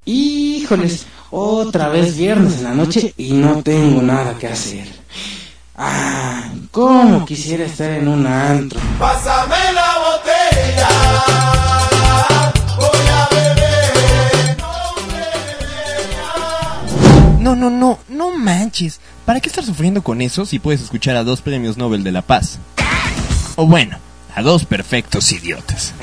Híjoles, otra vez viernes en la noche y no tengo nada que hacer. Cómo quisiera estar en un antro. Pásame la botella, voy a beber. No manches. ¿Para qué estar sufriendo con eso si puedes escuchar a 2 premios Nobel de la Paz? O bueno, a 2 perfectos idiotas.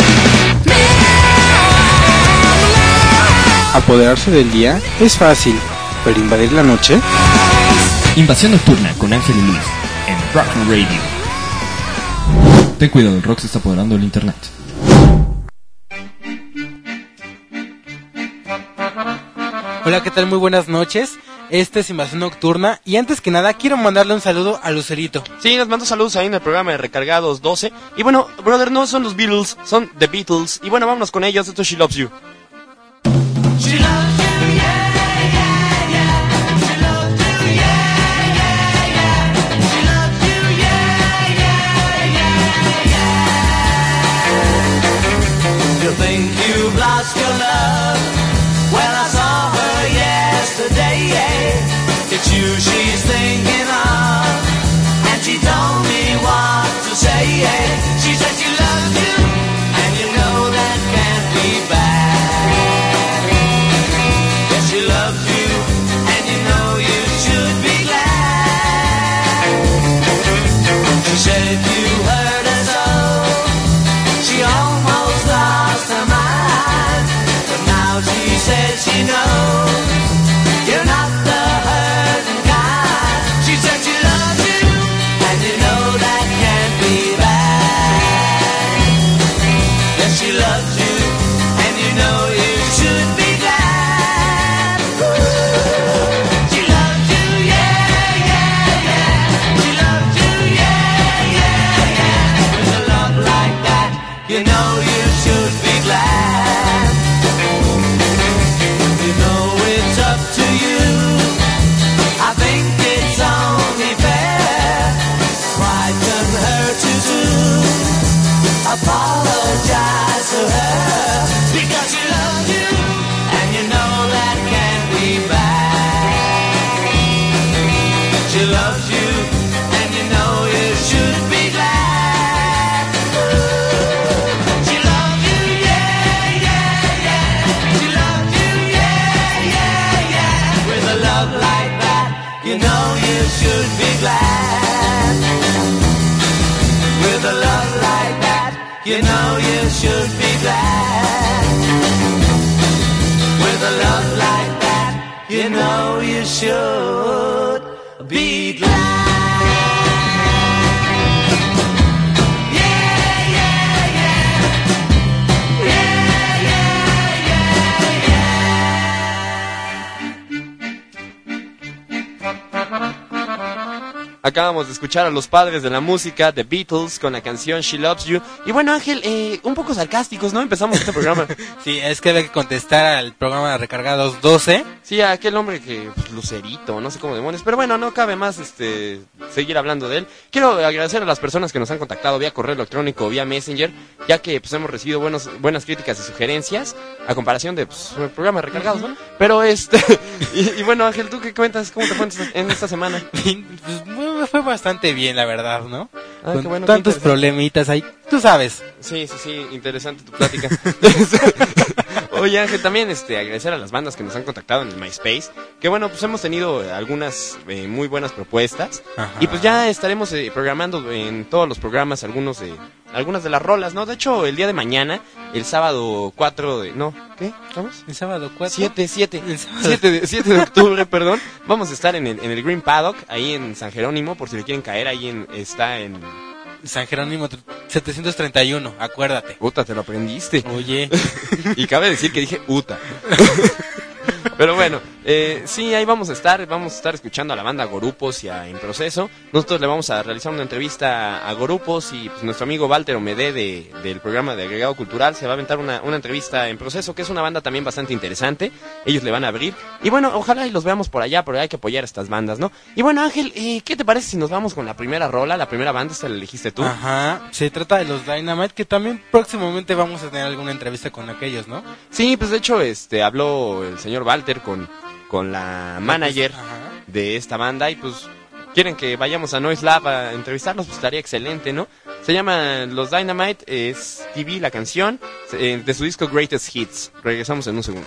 Apoderarse del día es fácil, pero invadir la noche... Invasión Nocturna con Ángel y Luis en Rock Radio. Ten cuidado, el rock se está apoderando del internet. Hola, ¿qué tal? Muy buenas noches. Este es Invasión Nocturna. Y antes que nada, quiero mandarle un saludo a Lucerito. Sí, nos mando saludos ahí en el programa de Recargados 12. Y bueno, brother, no son los Beatles, son The Beatles. Y bueno, vámonos con ellos. Esto es She Loves You. She loves you, yeah, yeah, yeah. She loves you, yeah, yeah, yeah. She loves you, yeah, yeah, yeah, yeah. You think you've lost your love? Well, I saw her yesterday. It's you she's thinking of, and she told me what to say. She said she loves you, and you know that can't be bad. She loves you, and you know you should be glad. She said if you hurt her so, she almost lost her mind. But now she says she knows you're not the hurting kind. She said she loves you, and you know that can't be bad. Yes, she loves you, and you know you should be glad. You know you should be glad. You know it's up to you. I think it's only fair. Why couldn't hurt you soon? Apologize to her because she loves you, and you know that can't be bad. She loves you, and you know you should be glad. You know you should be glad. With a love like that, you know you should be glad. With a love like that, you know you should be glad. Acabamos de escuchar a los padres de la música, The Beatles, con la canción She Loves You. Y bueno, Ángel, un poco sarcásticos, ¿no? Empezamos este programa. Sí, es que había que contestar al programa de Recargados 12. Sí, a aquel hombre que, pues, Lucerito, no sé cómo demonios. Pero bueno, no cabe más seguir hablando de él. Quiero agradecer a las personas que nos han contactado vía correo electrónico o vía Messenger, ya que pues hemos recibido buenas críticas y sugerencias, a comparación de el programa de Recargados, ¿no? Pero y bueno, Ángel, ¿tú qué cuentas? ¿Cómo te fue en esta semana? Pues, me fue bastante bien, la verdad, ¿no? Con Qué bueno, tantos problemitas ahí, tú sabes. Sí, interesante tu plática. Oye, Ángel, también agradecer a las bandas que nos han contactado en el MySpace, que bueno, pues hemos tenido algunas muy buenas propuestas. Ajá. Y pues ya estaremos programando en todos los programas algunas de las rolas, ¿no? De hecho, el día de mañana, el sábado 4 de... No, ¿qué? ¿Vamos? ¿El sábado 4? 7 de octubre, perdón. Vamos a estar en el Green Paddock, ahí en San Jerónimo, por si le quieren caer, está en... San Jerónimo 731, acuérdate. Uta, te lo aprendiste. Oye. Y cabe decir que dije Uta. Pero bueno, sí, ahí vamos a estar escuchando a la banda Gorupos y a En Proceso. Nosotros le vamos a realizar una entrevista a Gorupos y pues, nuestro amigo Walter Omedé del programa de Agregado Cultural se va a aventar una entrevista en Proceso, que es una banda también bastante interesante. Ellos le van a abrir. Y bueno, ojalá y los veamos por allá, pero hay que apoyar a estas bandas, ¿no? Y bueno, Ángel, ¿qué te parece si nos vamos con la primera rola, la primera banda? ¿Esta la elegiste tú? Ajá, se trata de los Dynamite, que también próximamente vamos a tener alguna entrevista con aquellos, ¿no? Sí, pues de hecho, habló el señor Walter con la manager de esta banda y pues quieren que vayamos a Noise Lab a entrevistarlos, pues estaría excelente, ¿no? Se llama Los Dynamite, es TV la canción, de su disco Greatest Hits. Regresamos en un segundo.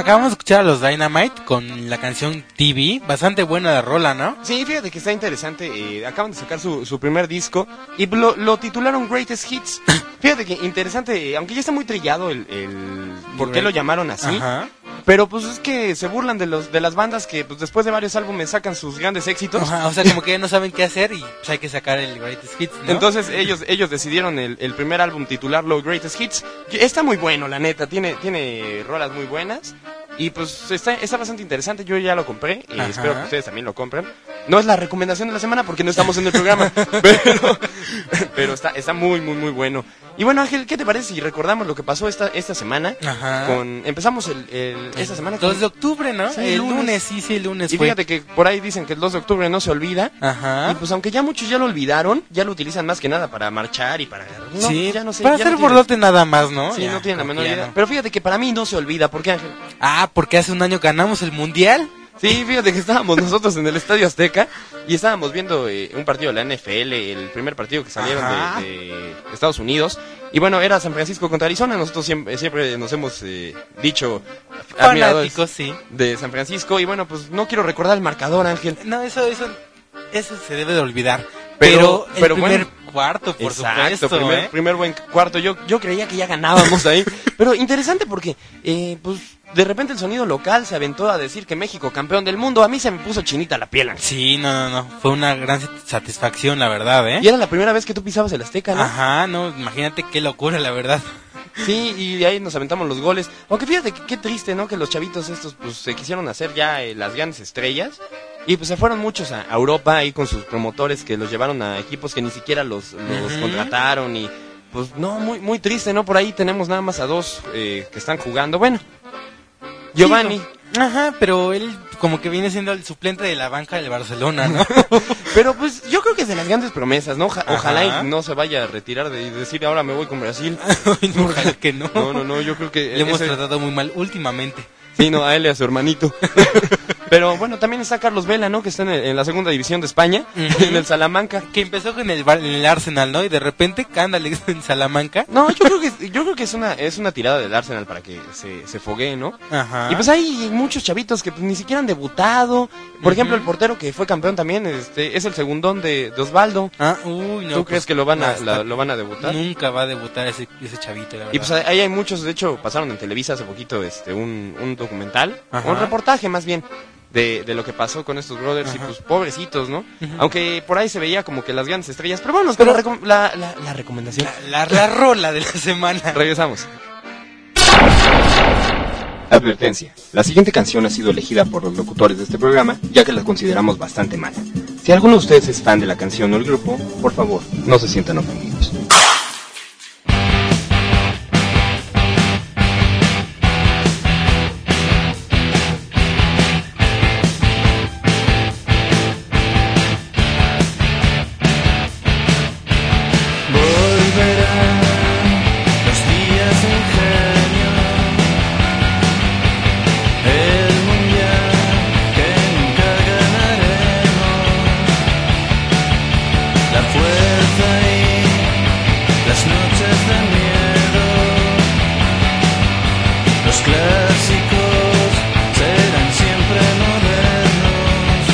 acabamos de escuchar a los Dynamite con la canción TV, bastante buena la rola, ¿no? Sí, fíjate que está interesante. Acaban de sacar su primer disco y lo titularon Greatest Hits. Fíjate que interesante, aunque ya está muy trillado el por qué lo llamaron así. Ajá. Pero pues es que se burlan de las bandas que pues después de varios álbumes sacan sus grandes éxitos. Ajá, o sea, como que ya no saben qué hacer y pues hay que sacar el Greatest Hits, ¿no? Entonces ellos decidieron el primer álbum titularlo Greatest Hits. Está muy bueno, la neta, tiene rolas muy buenas. Y pues está bastante interesante, yo ya lo compré y espero que ustedes también lo compren. No es la recomendación de la semana porque no estamos en el programa, pero está muy bueno. Y bueno, Ángel, ¿qué te parece si recordamos lo que pasó esta semana? Ajá. Empezamos esta semana con 2 de octubre, ¿no? Sí, el lunes, el lunes y fue. fíjate que por ahí dicen que el 2 de octubre no se olvida. Ajá. Y pues aunque ya muchos ya lo olvidaron, ya lo utilizan más que nada para marchar y para... No, sí, ya no sé, para ya hacer no tiene- borlote nada más, ¿no? Sí, Ya, no tienen la como menor que ya idea. no. Pero fíjate que para mí no se olvida. ¿Por qué, Ángel? Ah, porque hace un año ganamos el Mundial. Sí, fíjate que estábamos nosotros en el Estadio Azteca y estábamos viendo un partido de la NFL, el primer partido que salieron Ajá. de Estados Unidos. Y bueno, era San Francisco contra Arizona. Nosotros siempre nos hemos dicho admiradores Fanáticos, sí. de San Francisco. Y bueno, pues no quiero recordar el marcador, Ángel. No, eso se debe de olvidar. Pero el primer bueno. cuarto, por Exacto, supuesto, primer buen cuarto. Yo creía que ya ganábamos ahí. Pero interesante porque, pues, de repente el sonido local se aventó a decir que México campeón del mundo. A mí se me puso chinita la piel, Ángel. Sí, no. Fue una gran satisfacción, la verdad, ¿eh? Y era la primera vez que tú pisabas el Azteca, ¿no? Ajá, no, imagínate qué locura, la verdad. Sí, y de ahí nos aventamos los goles. Aunque fíjate que qué triste, ¿no? Que los chavitos estos, pues, se quisieron hacer ya las grandes estrellas. Y pues se fueron muchos a Europa ahí con sus promotores que los llevaron a equipos que ni siquiera los contrataron. Y pues no, muy triste, ¿no? Por ahí tenemos nada más a 2 que están jugando. Bueno, Giovanni. Sí, ajá, pero él como que viene siendo el suplente de la banca del Barcelona, ¿no? Pero pues yo creo que es de las grandes promesas, ¿no? Ojalá Ajá. y no se vaya a retirar de decir ahora me voy con Brasil. No, ojalá que no. No, yo creo que... Le hemos ese- tratado muy mal últimamente. Sí, no, a él y a su hermanito. Pero bueno, también está Carlos Vela, ¿no? Que está en la segunda división de España, en el Salamanca. Que empezó con en el Arsenal, ¿no? Y de repente, cándale en Salamanca. No, yo creo que es una tirada del Arsenal para que se foguee, ¿no? Ajá. Y pues hay muchos chavitos que pues, ni siquiera han debutado. Por ejemplo, el portero que fue campeón también es el segundón de Osvaldo. Ah, uy, no. ¿Tú crees que lo van a hasta lo van a debutar? Nunca va a debutar ese chavito, la verdad. Y pues ahí hay muchos, de hecho pasaron en Televisa hace poquito un documental, Ajá. un reportaje más bien de lo que pasó con estos brothers. Y pues pobrecitos, ¿no? Aunque por ahí se veía como que las grandes estrellas, pero bueno, con la recomendación. La rola de la semana. Regresamos. Advertencia. La siguiente canción ha sido elegida por los locutores de este programa, ya que la consideramos bastante mala. Si alguno de ustedes es fan de la canción o el grupo, por favor, no se sientan ofendidos. Volverán los días de ingenio, el mundial que nunca ganaremos, la fuerza y las noches de miedo, los clásicos serán siempre modernos.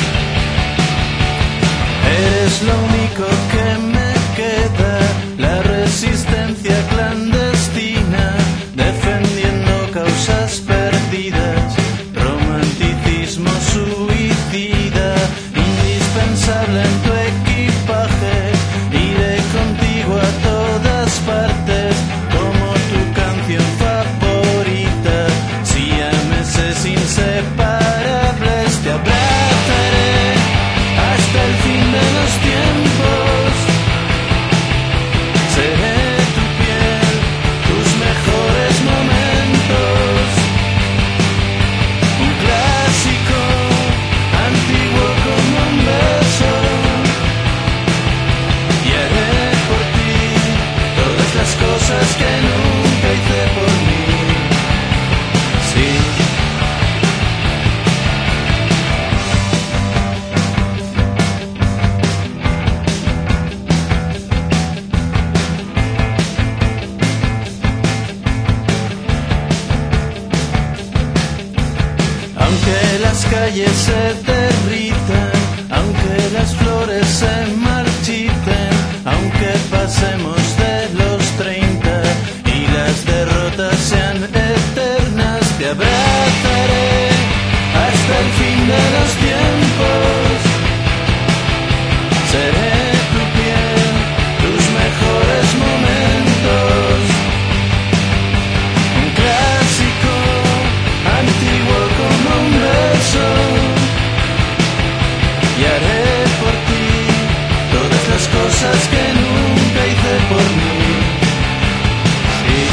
Eres lo único que me queda, la resistencia clandestina, defendiendo causas perdidas, romanticismo suicida, indispensable en tu equipaje, iré contigo a todas partes, como tu canción favorita, siameses inseparables, te abrazaré hasta el fin de los tiempos. Seré tu piel, tus mejores momentos. calles se derritan, aunque las flores se marchiten, aunque pasemos de los 30 y las derrotas sean eternas, te abrazaré hasta el fin de los tiempos. Seré tu piel, tus mejores momentos. Un clásico antiguo como un beso. Y haré por ti todas las cosas que nunca hice por mí. Sí.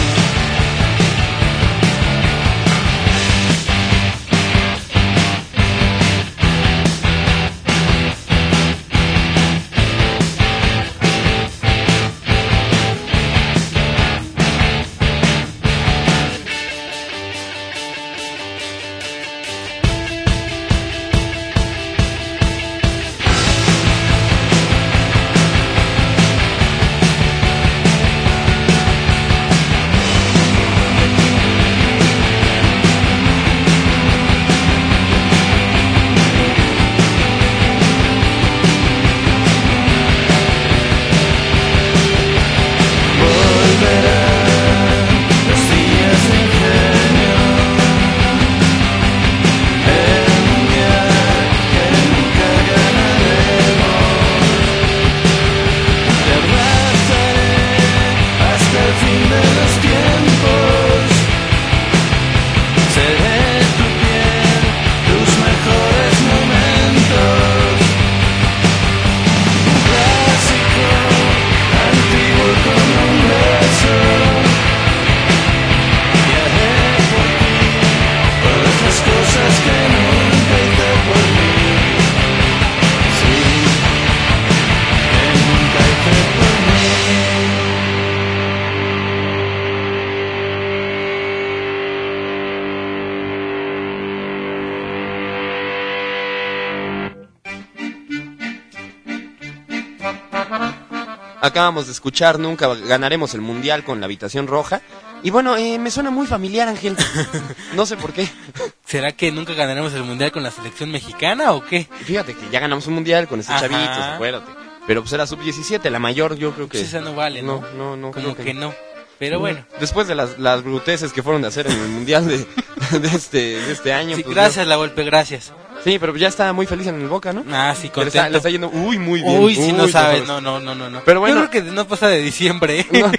Acabamos de escuchar Nunca ganaremos el mundial con La habitación roja. Y bueno, me suena muy familiar, Ángel. No sé por qué. ¿Será que nunca ganaremos el mundial con la selección mexicana o qué? Fíjate que ya ganamos un mundial con ese chavito, acuérdate. Pero pues era sub-17, la mayor yo creo que... Pues esa no vale, ¿no? No. Como que no. Pero bueno. Después de las bruteces que fueron de hacer en el mundial de este año. Sí, pues gracias, La Volpe, gracias. Sí, pero ya está muy feliz en el Boca, ¿no? Ah, sí, contento. Le está yendo muy bien. Uy, si no sabes, no. Pero bueno, yo creo que no pasa de diciembre. No.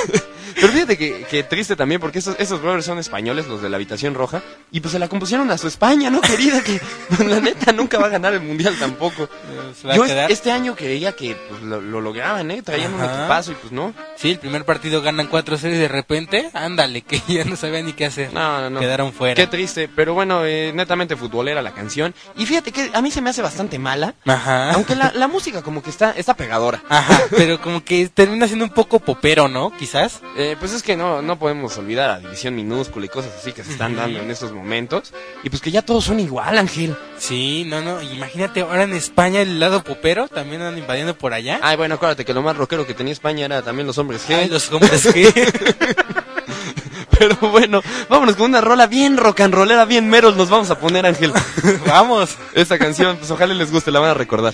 Pero fíjate que triste también, porque esos brothers son españoles, los de La habitación roja, y pues se la compusieron a su España, ¿no, querida? Que la neta nunca va a ganar el mundial tampoco. Yo este año creía que pues, lo lograban, traían un equipazo y pues no. Sí, el primer partido ganan 4-0 y de repente, ándale, que ya no sabían ni qué hacer. No. Quedaron fuera. Qué triste, pero bueno, netamente futbolera la canción. Y fíjate que a mí se me hace bastante mala. Ajá. Aunque la música como que está pegadora. Ajá, pero como que termina siendo un poco popero, ¿no? Quizás. Pues es que no podemos olvidar a División Minúscula y cosas así que se están dando en estos momentos. Y pues que ya todos son igual, Ángel. Sí, no. Imagínate ahora en España el lado popero también andan invadiendo por allá. Ay, bueno, acuérdate que lo más rockero que tenía España era también los hombres G. Ay, los hombres G. Pero bueno, vámonos con una rola bien rock and rollera, bien meros nos vamos a poner, Ángel. Vamos. Esta canción, pues ojalá les guste, la van a recordar.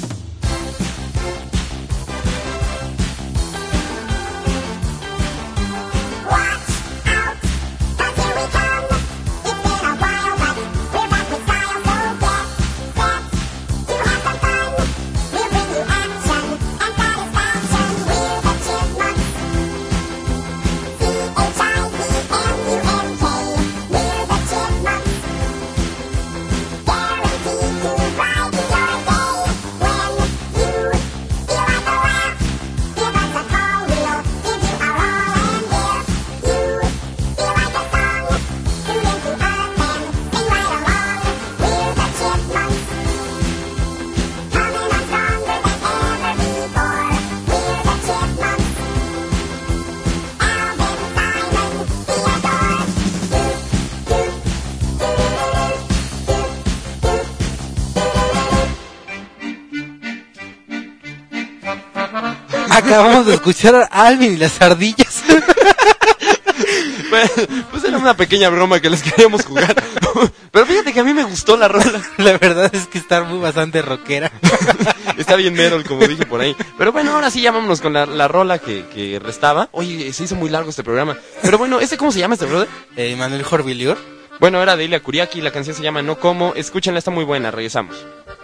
Acabamos de escuchar a Alvin y las ardillas. Pues era una pequeña broma que les queríamos jugar. Pero fíjate que a mí me gustó la rola. La verdad es que está bastante rockera. Está bien metal, como dije por ahí. Pero bueno, ahora sí, ya vámonos con la rola que restaba. Oye, se hizo muy largo este programa. Pero bueno, ¿cómo se llama este brother? Manuel Jorviliur. Bueno, era de Ilia Kuriaki, la canción se llama No Como. Escúchenla, está muy buena, regresamos.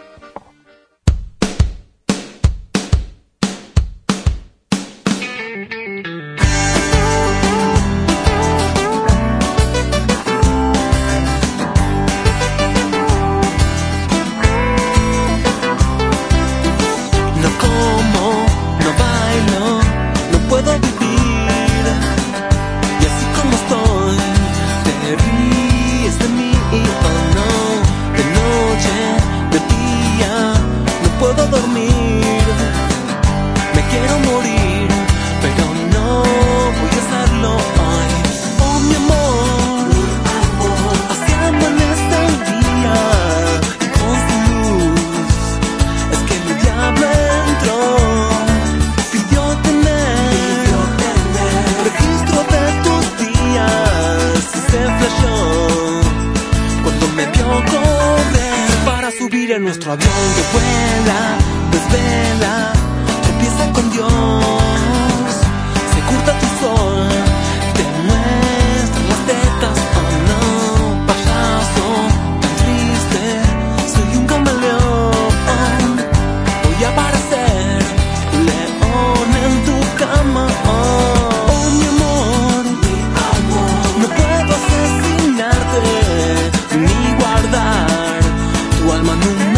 Nuestro avión que vuela, desvela, tropieza con Dios, se curta tu sol, te muestra las tetas, oh no, payaso, tan triste, soy un camaleón, voy a aparecer, león en tu cama, oh mi amor, no puedo asesinarte, ni guardar tu alma en un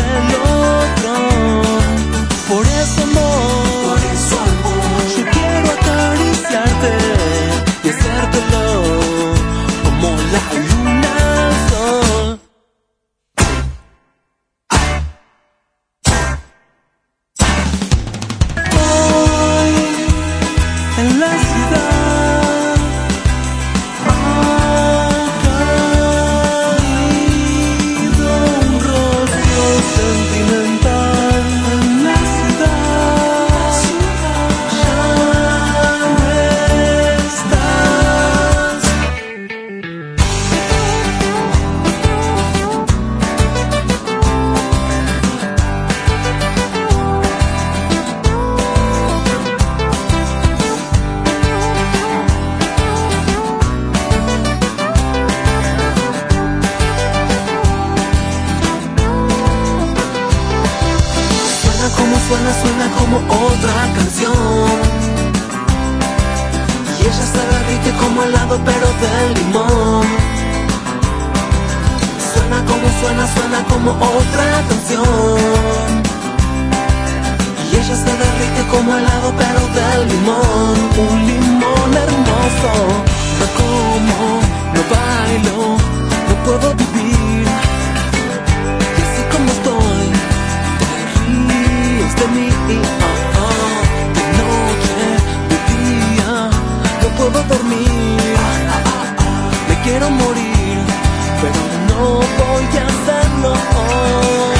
por eso amor, yo quiero acariciarte y hacértelo como la luna al sol. Hoy en la ciudad ha caído un rostro sentimental. Suena como otra canción y ella se derrite como helado pero de limón. Suena como otra canción y ella se derrite como helado pero de limón. Un limón hermoso, no como, no bailo, no puedo vivir y así como estoy de mí, de noche, de día, no puedo dormir, me quiero morir, pero no voy a hacerlo hoy.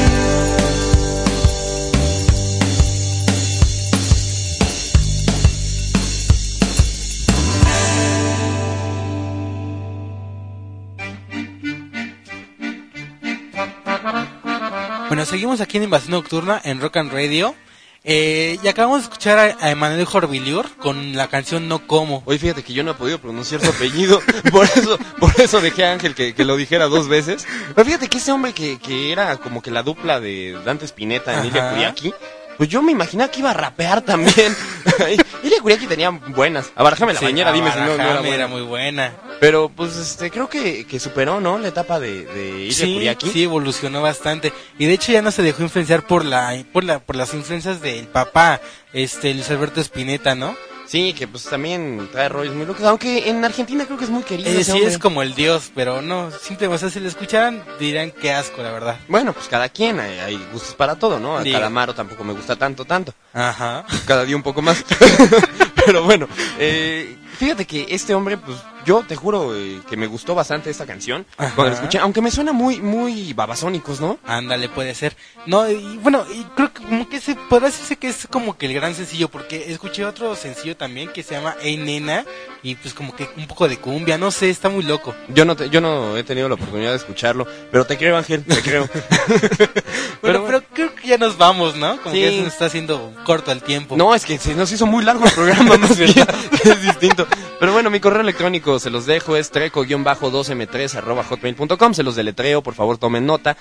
Bueno, seguimos aquí en Invasión Nocturna en Rock and Radio. Y acabamos de escuchar a Manuel Jorviliur con la canción No Como. Oye, fíjate que yo no he podido pronunciar su apellido, por eso dejé a Ángel que lo dijera 2 veces. Pero fíjate que ese hombre que era como que la dupla de Dante Spinetta en Ilia Kuriaki, pues yo me imaginaba que iba a rapear también. Ilia Kuriaki tenía buenas. Abarajame la bañera, dime si no era buena. Era muy buena. Pero pues creo que superó, ¿no? La etapa de Ilia Kuriaki. Sí, evolucionó bastante. Y de hecho ya no se dejó influenciar por las influencias del papá, Luis Alberto Spinetta, ¿no? Sí, que pues también trae rollos muy locos. Aunque en Argentina creo que es muy querido. Sí, es como el dios, pero no, simplemente, o sea, si lo escucharan dirán qué asco, la verdad. Bueno, pues cada quien, hay gustos para todo, ¿no? A Calamaro tampoco me gusta tanto. Ajá. Cada día un poco más. Pero bueno, fíjate que este hombre, pues yo te juro que me gustó bastante esta canción. Ajá. Cuando la escuché, aunque me suena muy babasónicos, ¿no? Ándale, puede ser. No, y bueno, y creo que como que podrá decirse que es como que el gran sencillo, porque escuché otro sencillo también que se llama Ey Nena, y pues como que un poco de cumbia, no sé, está muy loco. Yo no he tenido la oportunidad de escucharlo, pero te creo, Ángel, te creo. Pero creo que ya nos vamos, ¿no? Como Sí. que ya se nos está haciendo corto el tiempo. No, es que se nos hizo muy largo el programa, más bien, es distinto. Pero bueno, mi correo electrónico se los dejo, es treco-2m3@hotmail.com, se los deletreo, por favor tomen nota,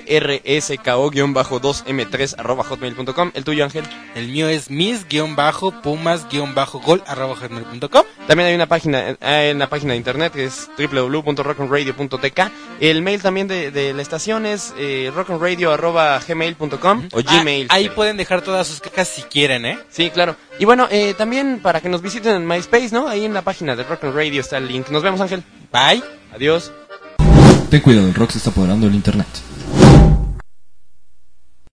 trsko-2m3@hotmail.com. El tuyo, Ángel. El mío es mis-pumas-gol@hotmail.com. También hay una página en la página de internet que es www.rockonradio.tk. El mail también de la estación es rockonradio@gmail.com o Gmail. Ahí pueden dejar todas sus quejas si quieren, ¿eh? Sí, claro. Y bueno, también para que nos visiten en MySpace, ¿no? Ahí en la página de Rock and Radio está el link. Nos vemos, Ángel. Bye. Adiós. Ten cuidado, el rock se está apoderando del internet.